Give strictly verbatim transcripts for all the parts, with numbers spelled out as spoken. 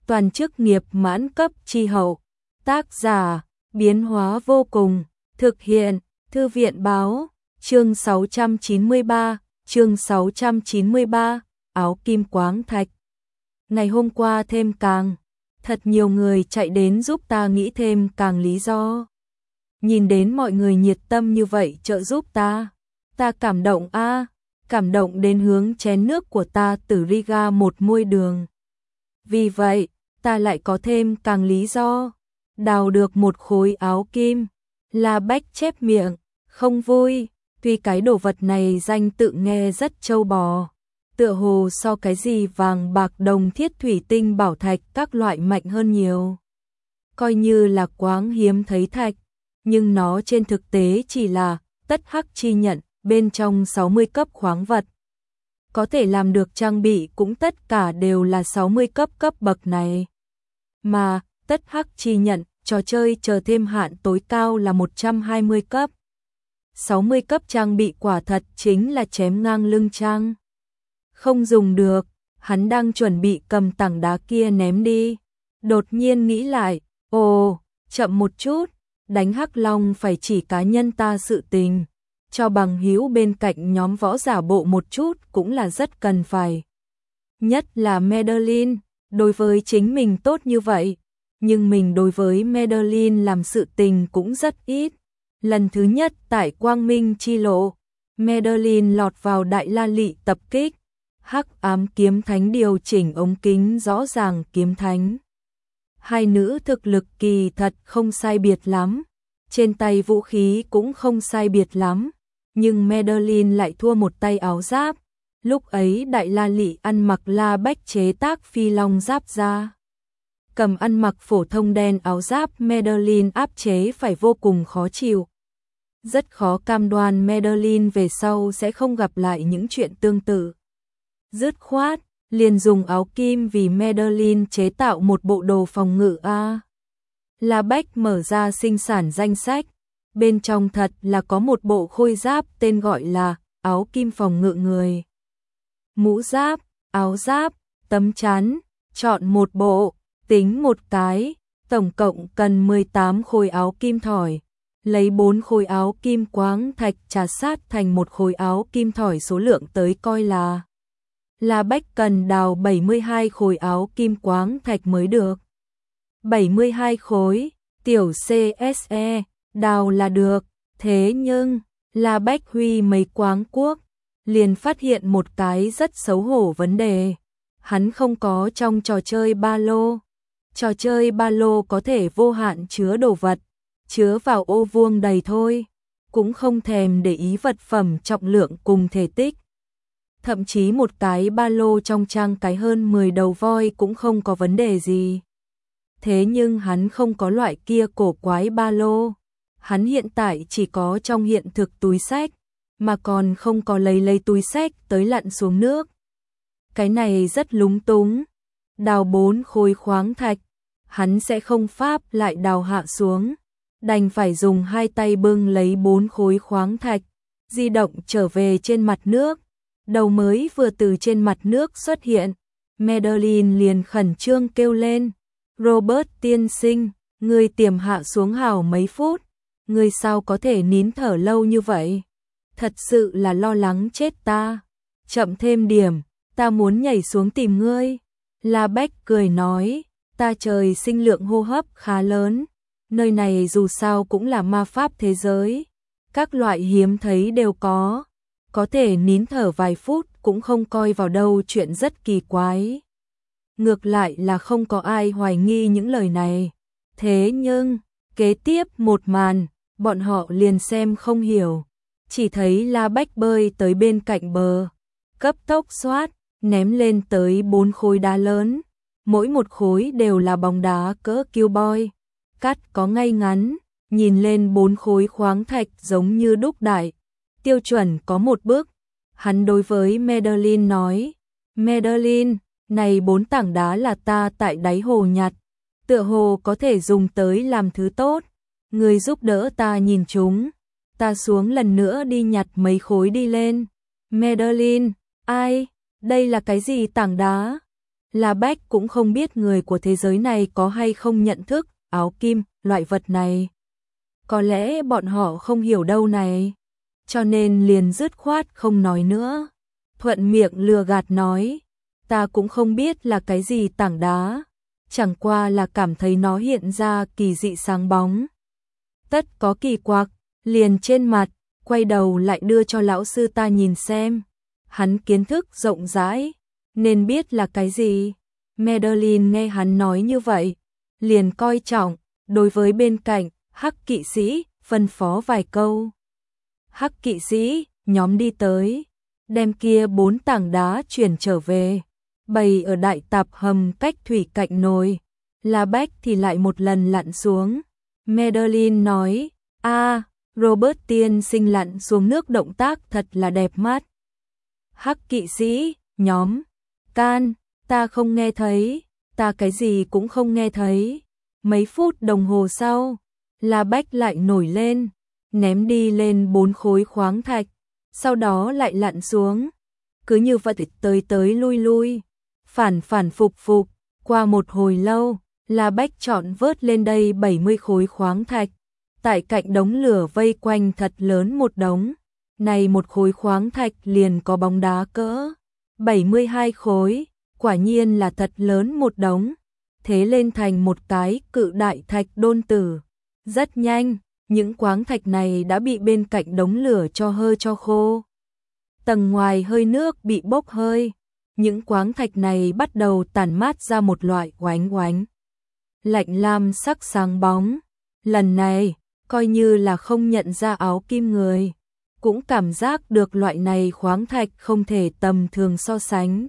toàn chức nghiệp mãn cấp chi hậu. Tác giả, biến hóa vô cùng, thực hiện, Thư viện báo, chương sáu trăm chín mươi ba, chương sáu trăm chín mươi ba, áo kim quáng thạch. Ngày hôm qua thêm càng, thật nhiều người chạy đến giúp ta nghĩ thêm càng lý do. Nhìn đến mọi người nhiệt tâm như vậy trợ giúp ta, ta cảm động a, à, cảm động đến hướng chén nước của ta từ Riga một muôi đường. Vì vậy, ta lại có thêm càng lý do, đào được một khối áo kim. La Bách chép miệng, không vui, tuy cái đồ vật này danh tự nghe rất trâu bò, tựa hồ so cái gì vàng bạc đồng thiết thủy tinh bảo thạch các loại mạnh hơn nhiều. Coi như là quáng hiếm thấy thạch, nhưng nó trên thực tế chỉ là tất hắc chi nhận bên trong sáu mươi cấp khoáng vật. Có thể làm được trang bị cũng tất cả đều là sáu mươi cấp cấp bậc này. Mà, tất hắc chi nhận, trò chơi chờ thêm hạn tối cao là một trăm hai mươi cấp. sáu mươi cấp trang bị quả thật chính là chém ngang lưng trang. Không dùng được, hắn đang chuẩn bị cầm tảng đá kia ném đi. Đột nhiên nghĩ lại, ồ, chậm một chút, đánh hắc long phải chỉ cá nhân ta sự tình. Cho bằng hữu bên cạnh nhóm võ giả bộ một chút cũng là rất cần phải. Nhất là Madeline, đối với chính mình tốt như vậy, nhưng mình đối với Madeline làm sự tình cũng rất ít. Lần thứ nhất tại Quang Minh chi lộ, Madeline lọt vào đại la lị tập kích, hắc ám kiếm thánh điều chỉnh ống kính rõ ràng kiếm thánh. Hai nữ thực lực kỳ thật không sai biệt lắm, trên tay vũ khí cũng không sai biệt lắm, nhưng Madeline lại thua một tay áo giáp. Lúc ấy đại la lị ăn mặc La Bách chế tác phi long giáp ra, cầm ăn mặc phổ thông đen áo giáp Madeline áp chế phải vô cùng khó chịu. Rất khó cam đoan Madeline về sau sẽ không gặp lại những chuyện tương tự. Dứt khoát, liền dùng áo kim vì Madeline chế tạo một bộ đồ phòng ngự a. La Bách mở ra sinh sản danh sách, bên trong thật là có một bộ khôi giáp tên gọi là áo kim phòng ngự người. Mũ giáp, áo giáp, tấm chắn, chọn một bộ, tính một cái, tổng cộng cần mười tám khối áo kim thỏi. Lấy bốn khối áo kim quáng thạch trà sát thành một khối áo kim thỏi số lượng tới coi là. La Bách cần đào bảy mươi hai khối áo kim quáng thạch mới được. bảy mươi hai khối, tiểu xê ét e, đào là được, thế nhưng, La Bách huy mấy quáng cuốc, liền phát hiện một cái rất xấu hổ vấn đề. Hắn không có trong trò chơi ba lô. Trò chơi ba lô có thể vô hạn chứa đồ vật, chứa vào ô vuông đầy thôi, cũng không thèm để ý vật phẩm trọng lượng cùng thể tích. Thậm chí một cái ba lô trong trang cái hơn mười đầu voi cũng không có vấn đề gì. Thế nhưng hắn không có loại kia cổ quái ba lô. Hắn hiện tại chỉ có trong hiện thực túi xách, mà còn không có lấy lấy túi xách tới lặn xuống nước. Cái này rất lúng túng. Đào bốn khối khoáng thạch, hắn sẽ không pháp lại đào hạ xuống. Đành phải dùng hai tay bưng lấy bốn khối khoáng thạch, di động trở về trên mặt nước. Đầu mới vừa từ trên mặt nước xuất hiện, Madeline liền khẩn trương kêu lên. Robert tiên sinh, người tiềm hạ xuống hào mấy phút, người sao có thể nín thở lâu như vậy? Thật sự là lo lắng chết ta. Chậm thêm điểm, ta muốn nhảy xuống tìm ngươi. La Bách cười nói, ta trời sinh lượng hô hấp khá lớn, nơi này dù sao cũng là ma pháp thế giới, các loại hiếm thấy đều có, có thể nín thở vài phút cũng không coi vào đâu chuyện rất kỳ quái. Ngược lại là không có ai hoài nghi những lời này. Thế nhưng, kế tiếp một màn, bọn họ liền xem không hiểu. Chỉ thấy La Bách bơi tới bên cạnh bờ, cấp tốc xoát, ném lên tới bốn khối đá lớn. Mỗi một khối đều là bóng đá cỡ cowboy. Cắt có ngay ngắn, nhìn lên bốn khối khoáng thạch giống như đúc đại. Tiêu chuẩn có một bước. Hắn đối với Madeline nói, Madeline, này bốn tảng đá là ta tại đáy hồ nhặt, tựa hồ có thể dùng tới làm thứ tốt. Người giúp đỡ ta nhìn chúng, ta xuống lần nữa đi nhặt mấy khối đi lên. Madeline, ai, đây là cái gì tảng đá? La Bách cũng không biết người của thế giới này có hay không nhận thức áo kim, loại vật này. Có lẽ bọn họ không hiểu đâu này, cho nên liền dứt khoát không nói nữa. Thuận miệng lừa gạt nói, ta cũng không biết là cái gì tảng đá, chẳng qua là cảm thấy nó hiện ra kỳ dị sáng bóng. Tất có kỳ quặc, liền trên mặt, quay đầu lại đưa cho lão sư ta nhìn xem. Hắn kiến thức rộng rãi, nên biết là cái gì. Madeline nghe hắn nói như vậy, liền coi trọng, đối với bên cạnh, Hắc kỵ sĩ, phân phó vài câu. Hắc kỵ sĩ, nhóm đi tới, đem kia bốn tảng đá chuyển trở về, bày ở đại tạp hầm cách thủy cạnh nồi. La Bách thì lại một lần lặn xuống. Madeline nói, a, Robert tiên sinh lặn xuống nước động tác thật là đẹp mắt. Hắc kỵ sĩ, nhóm, can, ta không nghe thấy, ta cái gì cũng không nghe thấy. Mấy phút đồng hồ sau, La Bách lại nổi lên, ném đi lên bốn khối khoáng thạch, sau đó lại lặn xuống. Cứ như vậy tới tới lui lui, phản phản phục phục, qua một hồi lâu, La Bách chọn vớt lên đây bảy mươi khối khoáng thạch. Tại cạnh đống lửa vây quanh thật lớn một đống, này một khối khoáng thạch liền có bóng đá cỡ bảy mươi hai khối, quả nhiên là thật lớn một đống, thế lên thành một cái cự đại thạch đôn tử. Rất nhanh, những khoáng thạch này đã bị bên cạnh đống lửa cho hơi cho khô. Tầng ngoài hơi nước bị bốc hơi, những khoáng thạch này bắt đầu tản mát ra một loại oánh oánh lạnh lam sắc sáng bóng. Lần này, coi như là không nhận ra áo kim người, cũng cảm giác được loại này khoáng thạch không thể tầm thường so sánh.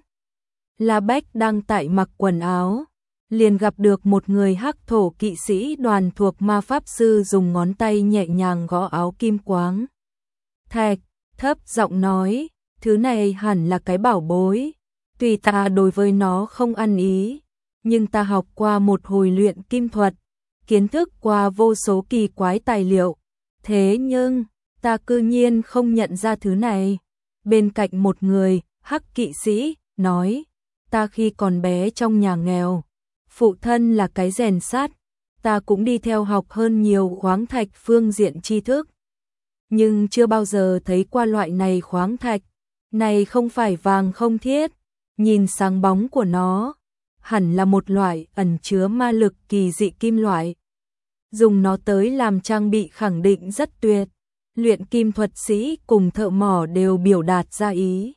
La Bách đang tại mặc quần áo, liền gặp được một người hắc thổ kỵ sĩ đoàn thuộc ma pháp sư dùng ngón tay nhẹ nhàng gõ áo kim quáng thạch, thấp giọng nói, thứ này hẳn là cái bảo bối, tuy ta đối với nó không ăn ý, nhưng ta học qua một hồi luyện kim thuật, kiến thức qua vô số kỳ quái tài liệu, thế nhưng ta cư nhiên không nhận ra thứ này. Bên cạnh một người, hắc kỵ sĩ, nói, ta khi còn bé trong nhà nghèo, phụ thân là cái rèn sắt, ta cũng đi theo học hơn nhiều khoáng thạch phương diện tri thức, nhưng chưa bao giờ thấy qua loại này khoáng thạch. Này không phải vàng không thiết, nhìn sáng bóng của nó, hẳn là một loại ẩn chứa ma lực kỳ dị kim loại. Dùng nó tới làm trang bị khẳng định rất tuyệt. Luyện kim thuật sĩ cùng thợ mỏ đều biểu đạt ra ý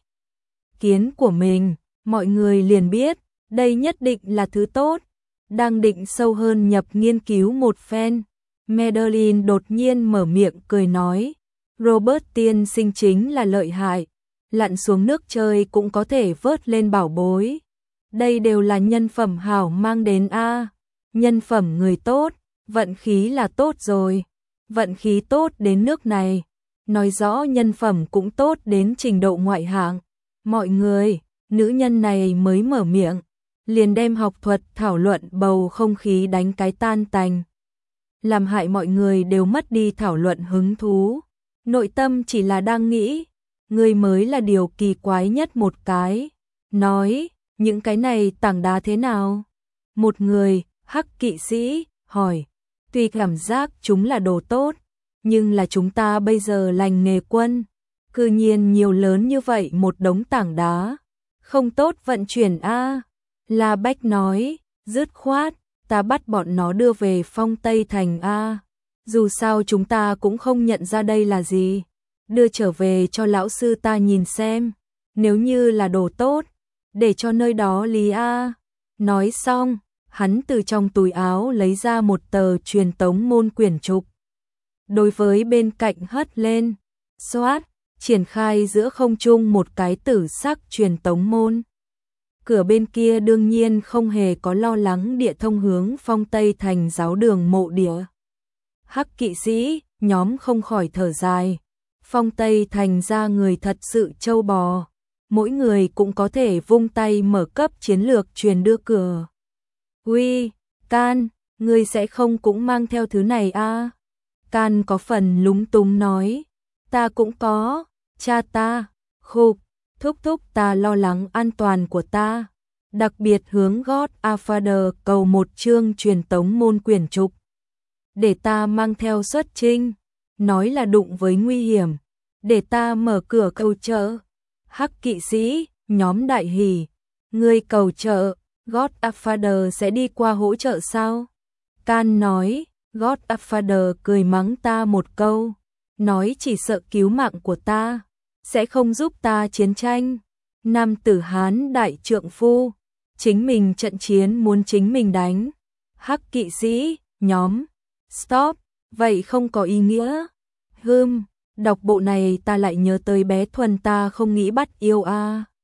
kiến của mình, mọi người liền biết, đây nhất định là thứ tốt. Đang định sâu hơn nhập nghiên cứu một phen, Madeline đột nhiên mở miệng cười nói, Robert tiên sinh chính là lợi hại, lặn xuống nước chơi cũng có thể vớt lên bảo bối. Đây đều là nhân phẩm hảo mang đến a, nhân phẩm người tốt, vận khí là tốt rồi. Vận khí tốt đến nước này, nói rõ nhân phẩm cũng tốt đến trình độ ngoại hạng. Mọi người, nữ nhân này mới mở miệng, liền đem học thuật thảo luận bầu không khí đánh cái tan tành, làm hại mọi người đều mất đi thảo luận hứng thú. Nội tâm chỉ là đang nghĩ, người mới là điều kỳ quái nhất một cái. Nói, những cái này tảng đá thế nào? Một người, hắc kỵ sĩ, hỏi, tuy cảm giác chúng là đồ tốt, nhưng là chúng ta bây giờ lành nghề quân, cư nhiên nhiều lớn như vậy một đống tảng đá, không tốt vận chuyển a. La Bách nói, dứt khoát, ta bắt bọn nó đưa về Phong Tây Thành a. Dù sao chúng ta cũng không nhận ra đây là gì, đưa trở về cho lão sư ta nhìn xem, nếu như là đồ tốt, để cho nơi đó lý a. Nói xong, hắn từ trong túi áo lấy ra một tờ truyền tống môn quyển trục. Đối với bên cạnh hất lên, xoát, triển khai giữa không trung một cái tử sắc truyền tống môn. Cửa bên kia đương nhiên không hề có lo lắng địa thông hướng Phong Tây Thành giáo đường mộ địa. Hắc kỵ sĩ, nhóm không khỏi thở dài. Phong Tây Thành ra người thật sự trâu bò. Mỗi người cũng có thể vung tay mở cấp chiến lược truyền đưa cửa. Uy, Can, ngươi sẽ không cũng mang theo thứ này a? Can có phần lúng túng nói. Ta cũng có, cha ta, khục, thúc thúc ta lo lắng an toàn của ta. đặc biệt hướng Godfather cầu một chương truyền tống môn quyển trục. Để ta mang theo xuất chinh, nói là đụng với nguy hiểm, để ta mở cửa cầu trợ. Hắc kỵ sĩ, nhóm đại hỉ, ngươi cầu trợ, Godfather sẽ đi qua hỗ trợ sao? Can nói, Godfather cười mắng ta một câu, nói chỉ sợ cứu mạng của ta, sẽ không giúp ta chiến tranh. Nam tử Hán đại trượng phu, chính mình trận chiến muốn chính mình đánh. Hắc kỵ sĩ, nhóm, stop, vậy không có ý nghĩa. Hừm, đọc bộ này ta lại nhớ tới bé Thuần ta không nghĩ bắt yêu a. À.